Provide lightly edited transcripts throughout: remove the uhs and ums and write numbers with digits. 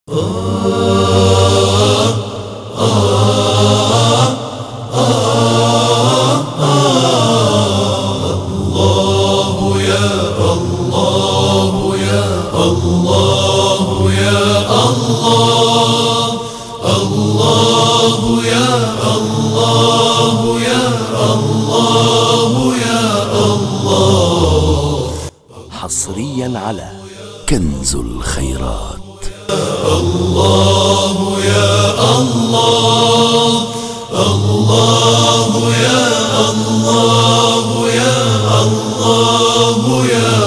حصريا على كنز الخيرات. الله يا الله، الله يا الله، يا الله يا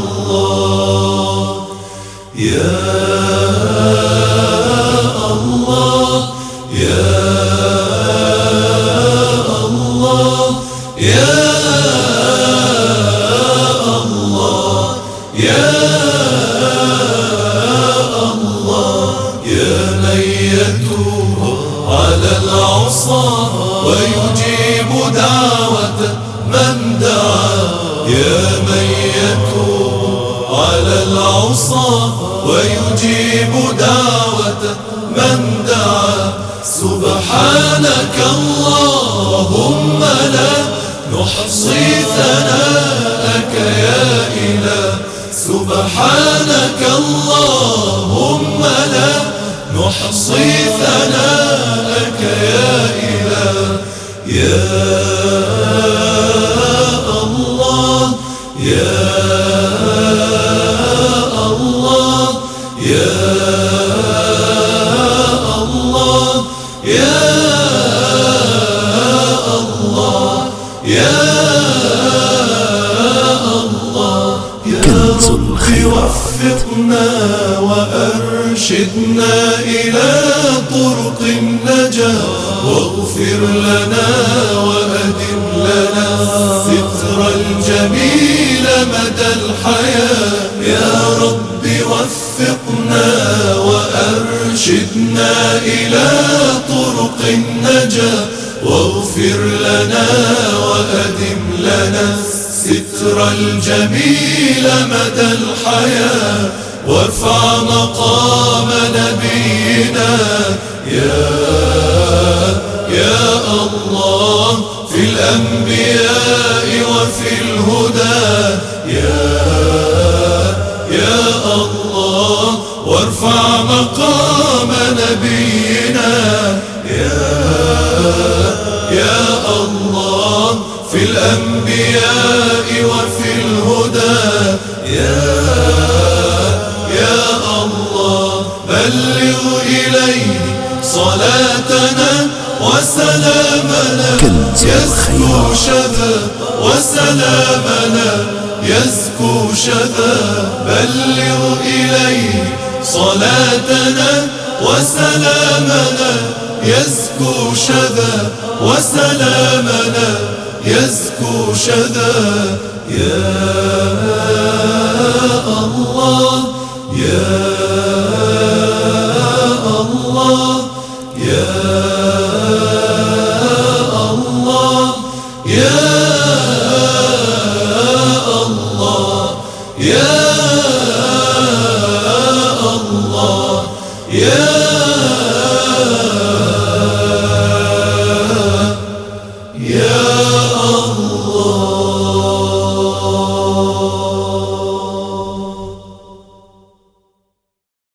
الله، يا الله، يا الله، يا الله، يا من يتوب على العصا ويجيب دعوة من دعا، يا من يتوب على العصا ويجيب دعوة من دعا. سبحانك اللهم لا نحصي ثناءك يا إله، سبحانك اللهم لا نحصي ثناءك يا إله، يا الله، يا الله، يا الله، يا الله، يا الله. كنز الخيرات. وفقنا وأرشدنا إلى طرق النجاة، واغفر لنا وأدم لنا الستر الجميل مدى الحياة. يا رب وفقنا وأرشدنا إلى طرق النجاة، واغفر لنا وأدم لنا الستر الجميل مدى الحياة، وارفع مقام نبينا يا الله في الأنبياء وفي الهدى، يا الله، وارفع مقام نبينا يا الله في الأنبياء وفي الهدى، يا الله. بلغ إليه صلاتنا وسلامنا يزكو شذا، وسلامنا يزكو شذا. بلغ إليه صلاتنا وسلامنا يزكو شذا، وسلامنا يزكو شذا. يا الله، يا الله، يا الله، يا الله، يا الله، يا